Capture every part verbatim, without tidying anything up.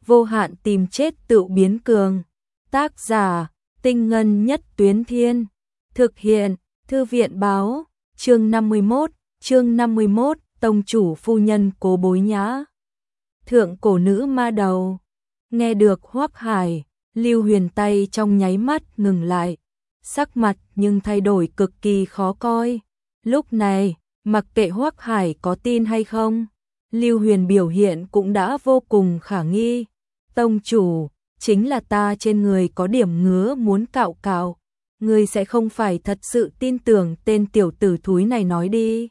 vô hạn tìm chết tự biến cường. Tác giả, Tinh Ngân Nhất Tuyến Thiên. Thực hiện, Thư viện báo, chương năm mươi mốt, chương năm mươi mốt, tông chủ phu nhân Cố Bối Nhã. Thượng cổ nữ ma đầu. Nghe được Hoắc Hải, Lưu Huyền tay trong nháy mắt ngừng lại, sắc mặt nhưng thay đổi cực kỳ khó coi. Lúc này, mặc kệ Hoắc Hải có tin hay không, Lưu Huyền biểu hiện cũng đã vô cùng khả nghi. Tông chủ, chính là ta trên người có điểm ngứa muốn cạo cạo, ngươi sẽ không phải thật sự tin tưởng tên tiểu tử thúi này nói đi.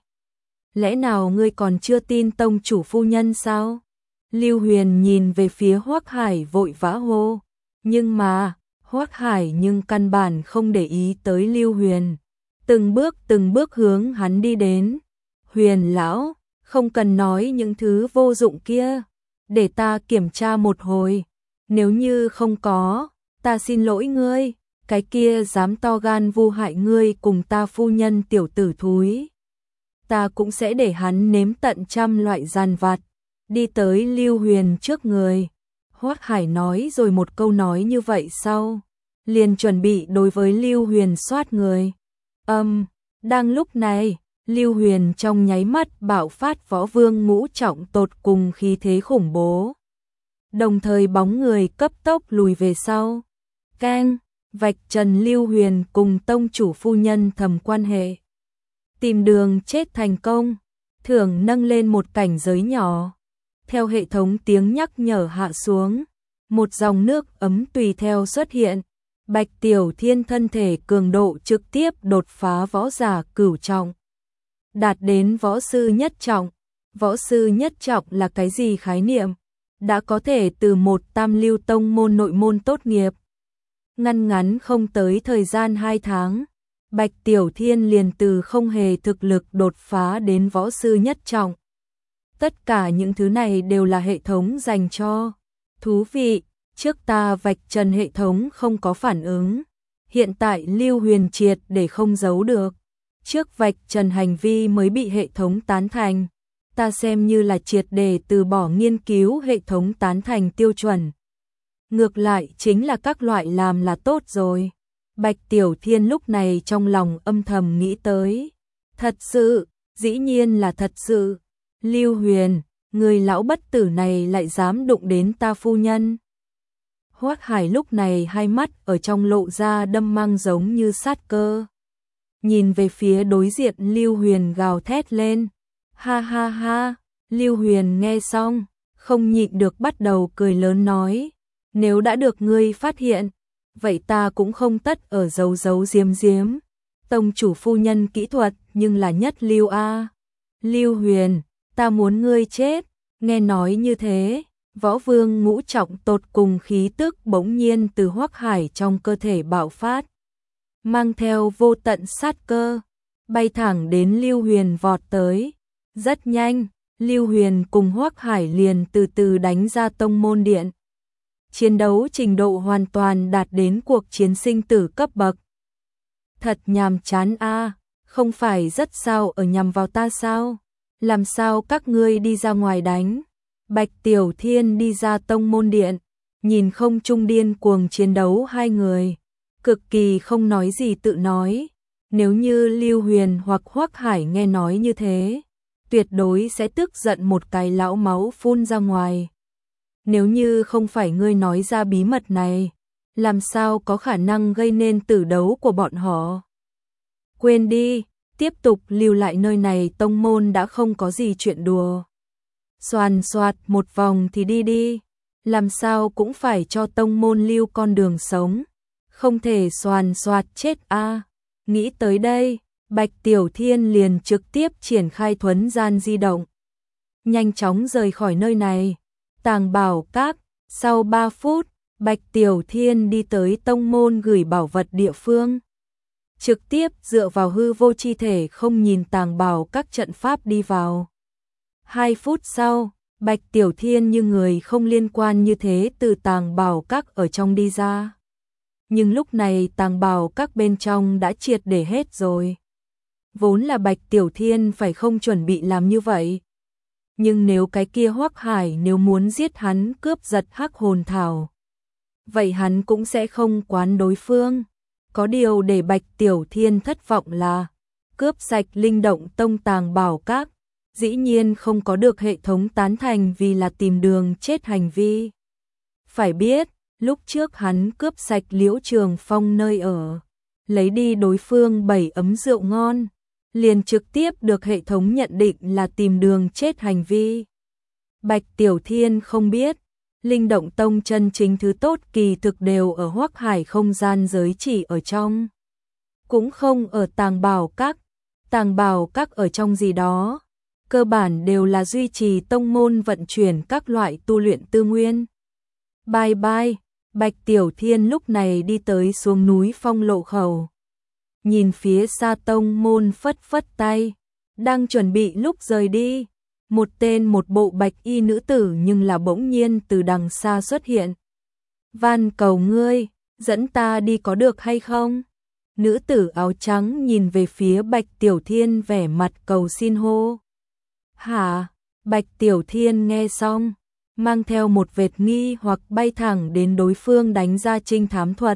Lẽ nào ngươi còn chưa tin tông chủ phu nhân sao? Lưu Huyền nhìn về phía Hoắc Hải vội vã hô, nhưng mà, Hoắc Hải nhưng căn bản không để ý tới Lưu Huyền, từng bước từng bước hướng hắn đi đến. Huyền lão, không cần nói những thứ vô dụng kia, để ta kiểm tra một hồi, nếu như không có, ta xin lỗi ngươi, cái kia dám to gan vu hại ngươi cùng ta phu nhân tiểu tử thúi, ta cũng sẽ để hắn nếm tận trăm loại gian vặt. Đi tới Lưu Huyền trước người, Hoắc Hải nói rồi một câu nói như vậy sau, liền chuẩn bị đối với Lưu Huyền xoát người. Âm, um, đang lúc này, Lưu Huyền trong nháy mắt bạo phát võ vương ngũ trọng tột cùng khí thế khủng bố. Đồng thời bóng người cấp tốc lùi về sau. Keng, vạch trần Lưu Huyền cùng tông chủ phu nhân thầm quan hệ. Tìm đường chết thành công, thưởng nâng lên một cảnh giới nhỏ. Theo hệ thống tiếng nhắc nhở hạ xuống, một dòng nước ấm tùy theo xuất hiện. Bạch Tiểu Thiên thân thể cường độ trực tiếp đột phá võ giả cửu trọng, đạt đến võ sư nhất trọng. Võ sư nhất trọng là cái gì khái niệm? Đã có thể từ một tam lưu tông môn nội môn tốt nghiệp. Ngăn ngắn không tới thời gian hai tháng, Bạch Tiểu Thiên liền từ không hề thực lực đột phá đến võ sư nhất trọng. Tất cả những thứ này đều là hệ thống dành cho. Thú vị, trước ta vạch trần hệ thống không có phản ứng. Hiện tại Lưu Huyền triệt để không giấu được. Trước vạch trần hành vi mới bị hệ thống tán thành. Ta xem như là triệt để từ bỏ nghiên cứu hệ thống tán thành tiêu chuẩn. Ngược lại chính là các loại làm là tốt rồi. Bạch Tiểu Thiên lúc này trong lòng âm thầm nghĩ tới. Thật sự, dĩ nhiên là thật sự. Lưu Huyền, người lão bất tử này lại dám đụng đến ta phu nhân. Hoắc Hải lúc này hai mắt ở trong lộ ra đâm mang giống như sát cơ. Nhìn về phía đối diện Lưu Huyền gào thét lên. Ha ha ha, Lưu Huyền nghe xong, không nhịn được bắt đầu cười lớn nói. Nếu đã được ngươi phát hiện, vậy ta cũng không tất ở giấu giấu giếm giếm. Tông chủ phu nhân kỹ thuật nhưng là nhất lưu a. Lưu Huyền, ta muốn ngươi chết. Nghe nói như thế, võ vương ngũ trọng tột cùng khí tức bỗng nhiên từ Hoắc Hải trong cơ thể bạo phát, mang theo vô tận sát cơ, bay thẳng đến Lưu Huyền vọt tới. Rất nhanh, Lưu Huyền cùng Hoắc Hải liền từ từ đánh ra tông môn điện. Chiến đấu trình độ hoàn toàn đạt đến cuộc chiến sinh tử cấp bậc. Thật nhàm chán a, không phải rất sao ở nhằm vào ta sao? Làm sao các ngươi đi ra ngoài đánh? Bạch Tiểu Thiên đi ra tông môn điện, nhìn không trung điên cuồng chiến đấu hai người, cực kỳ không nói gì tự nói. Nếu như Lưu Huyền hoặc Hoắc Hải nghe nói như thế, tuyệt đối sẽ tức giận một cái lão máu phun ra ngoài. Nếu như không phải ngươi nói ra bí mật này, làm sao có khả năng gây nên tử đấu của bọn họ? Quên đi, tiếp tục lưu lại nơi này tông môn đã không có gì chuyện đùa. Xoàn xoạt một vòng thì đi đi, làm sao cũng phải cho tông môn lưu con đường sống, không thể xoàn xoạt chết a. Nghĩ tới đây, Bạch Tiểu Thiên liền trực tiếp triển khai thuấn gian di động, nhanh chóng rời khỏi nơi này. Tàng Bảo Các, sau ba phút, Bạch Tiểu Thiên đi tới tông môn gửi bảo vật địa phương. Trực tiếp dựa vào hư vô chi thể không nhìn Tàng Bảo Các trận pháp đi vào. Hai phút sau, Bạch Tiểu Thiên như người không liên quan như thế từ Tàng Bảo Các ở trong đi ra. Nhưng lúc này Tàng Bảo Các bên trong đã triệt để hết rồi. Vốn là Bạch Tiểu Thiên phải không chuẩn bị làm như vậy. nhưng nếu cái kia Hoắc Hải nếu muốn giết hắn cướp giật hắc hồn thảo, vậy hắn cũng sẽ không quán đối phương. Có điều để Bạch Tiểu Thiên thất vọng là, cướp sạch Linh Động Tông tàng bảo các, dĩ nhiên không có được hệ thống tán thành vì là tìm đường chết hành vi. Phải biết, lúc trước hắn cướp sạch Liễu Trường Phong nơi ở, lấy đi đối phương bảy ấm rượu ngon, liền trực tiếp được hệ thống nhận định là tìm đường chết hành vi. Bạch Tiểu Thiên không biết, Linh Động Tông chân chính thứ tốt kỳ thực đều ở Hoắc Hải không gian giới chỉ ở trong, cũng không ở tàng bảo các. Tàng bảo các ở trong gì đó, cơ bản đều là duy trì tông môn vận chuyển các loại tu luyện tư nguyên. Bye bye, Bạch Tiểu Thiên lúc này đi tới xuống núi Phong Lộ khẩu. Nhìn phía xa tông môn phất phất tay, đang chuẩn bị lúc rời đi, một tên một bộ bạch y nữ tử nhưng là bỗng nhiên từ đằng xa xuất hiện. Van cầu ngươi, dẫn ta đi có được hay không? Nữ tử áo trắng nhìn về phía Bạch Tiểu Thiên vẻ mặt cầu xin hô. Hả? Bạch Tiểu Thiên nghe xong, mang theo một vệt nghi hoặc bay thẳng đến đối phương đánh ra trinh thám thuật.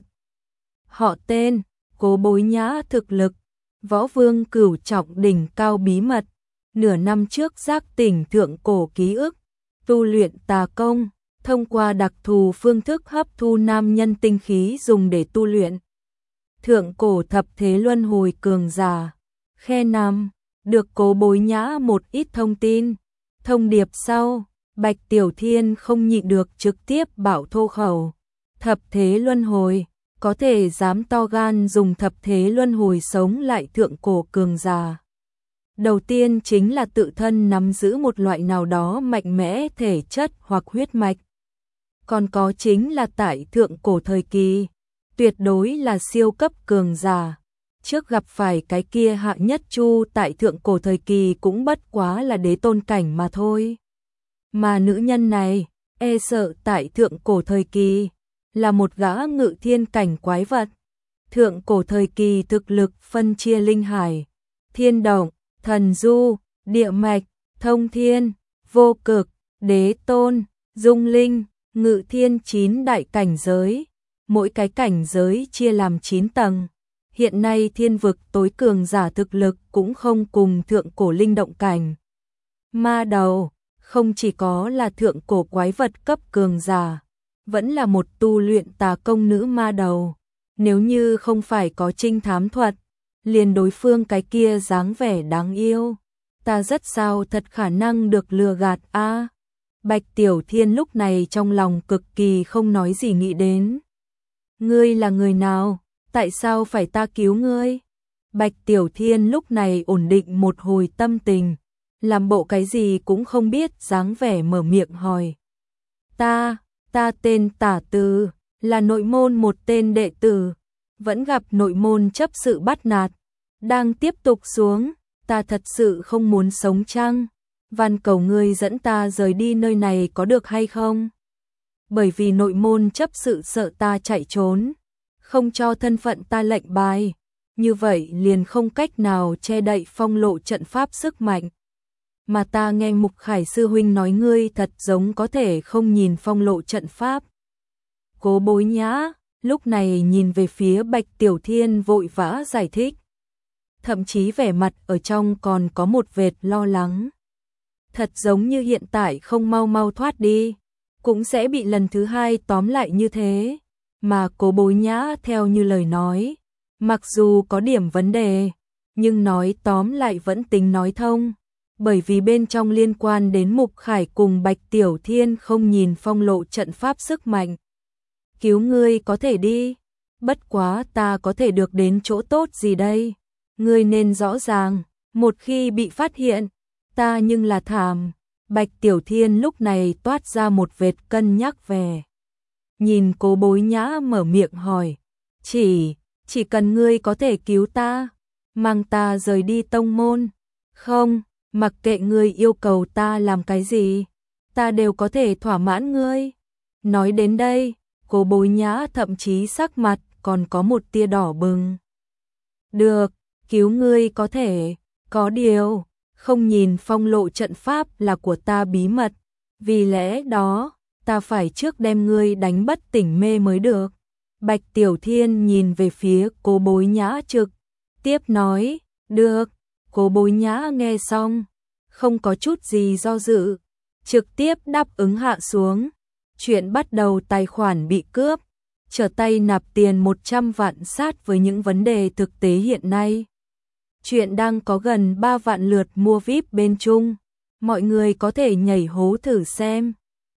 Họ tên, Cố Bối Nhã, thực lực, võ vương cửu trọng đỉnh cao bí mật, nửa năm trước giác tỉnh thượng cổ ký ức, tu luyện tà công, thông qua đặc thù phương thức hấp thu nam nhân tinh khí dùng để tu luyện. Thượng cổ thập thế luân hồi cường giả, khe năm, được Cố Bối Nhã một ít thông tin. Thông điệp sau, Bạch Tiểu Thiên không nhịn được trực tiếp bảo thô khẩu. Thập thế luân hồi, có thể dám to gan dùng thập thế luân hồi sống lại thượng cổ cường giả. Đầu tiên chính là tự thân nắm giữ một loại nào đó mạnh mẽ thể chất hoặc huyết mạch. Còn có chính là tại thượng cổ thời kỳ, tuyệt đối là siêu cấp cường giả. Trước gặp phải cái kia Hạ Nhất Chu tại thượng cổ thời kỳ cũng bất quá là đế tôn cảnh mà thôi. Mà nữ nhân này, e sợ tại thượng cổ thời kỳ, là một gã ngự thiên cảnh quái vật. Thượng cổ thời kỳ thực lực phân chia linh hải, thiên động, thần du, địa mạch, thông thiên, vô cực, đế tôn, dung linh, ngự thiên chín đại cảnh giới. Mỗi cái cảnh giới chia làm chín tầng. Hiện nay thiên vực tối cường giả thực lực cũng không cùng thượng cổ linh động cảnh. Ma đầu, không chỉ có là thượng cổ quái vật cấp cường giả, vẫn là một tu luyện tà công nữ ma đầu. Nếu như không phải có trinh thám thuật, liền đối phương cái kia dáng vẻ đáng yêu, ta rất sao thật khả năng được lừa gạt a. À, Bạch Tiểu Thiên lúc này trong lòng cực kỳ không nói gì nghĩ đến. Ngươi là người nào? Tại sao phải ta cứu ngươi? Bạch Tiểu Thiên lúc này ổn định một hồi tâm tình, làm bộ cái gì cũng không biết dáng vẻ mở miệng hỏi. Ta, ta tên Tả Từ, là nội môn một tên đệ tử, vẫn gặp nội môn chấp sự bắt nạt, đang tiếp tục xuống, ta thật sự không muốn sống chăng? Van cầu ngươi dẫn ta rời đi nơi này có được hay không? Bởi vì nội môn chấp sự sợ ta chạy trốn, không cho thân phận ta lệnh bài, như vậy liền không cách nào che đậy phong lộ trận pháp sức mạnh. Mà ta nghe Mục Khải sư huynh nói ngươi thật giống có thể không nhìn phong lộ trận pháp. Cố Bối Nhã lúc này nhìn về phía Bạch Tiểu Thiên vội vã giải thích, thậm chí vẻ mặt ở trong còn có một vệt lo lắng. Thật giống như hiện tại không mau mau thoát đi, cũng sẽ bị lần thứ hai tóm lại như thế. Mà Cố Bối Nhã theo như lời nói, mặc dù có điểm vấn đề, nhưng nói tóm lại vẫn tính nói thông, bởi vì bên trong liên quan đến Mục Khải cùng Bạch Tiểu Thiên không nhìn phong lộ trận pháp sức mạnh. Cứu ngươi có thể đi, bất quá ta có thể được đến chỗ tốt gì đây? Ngươi nên rõ ràng, một khi bị phát hiện, ta nhưng là thảm. Bạch Tiểu Thiên lúc này toát ra một vệt cân nhắc về. Nhìn Cố Bối Nhã mở miệng hỏi, chỉ, chỉ cần ngươi có thể cứu ta, mang ta rời đi tông môn, không, mặc kệ ngươi yêu cầu ta làm cái gì, ta đều có thể thỏa mãn ngươi. Nói đến đây, Cố Bối Nhã thậm chí sắc mặt còn có một tia đỏ bừng. Được, cứu ngươi có thể, có điều, không nhìn phong lộ trận pháp là của ta bí mật, vì lẽ đó, ta phải trước đem ngươi đánh bất tỉnh mê mới được. Bạch Tiểu Thiên nhìn về phía Cố Bối Nhã trực tiếp nói, được. Cố Bối Nhã nghe xong, không có chút gì do dự, trực tiếp đáp ứng hạ xuống. Chuyện bắt đầu tài khoản bị cướp, trở tay nạp tiền một trăm vạn sát với những vấn đề thực tế hiện nay. Chuyện đang có gần ba vạn lượt mua vi ai pi bên Trung, mọi người có thể nhảy hố thử xem.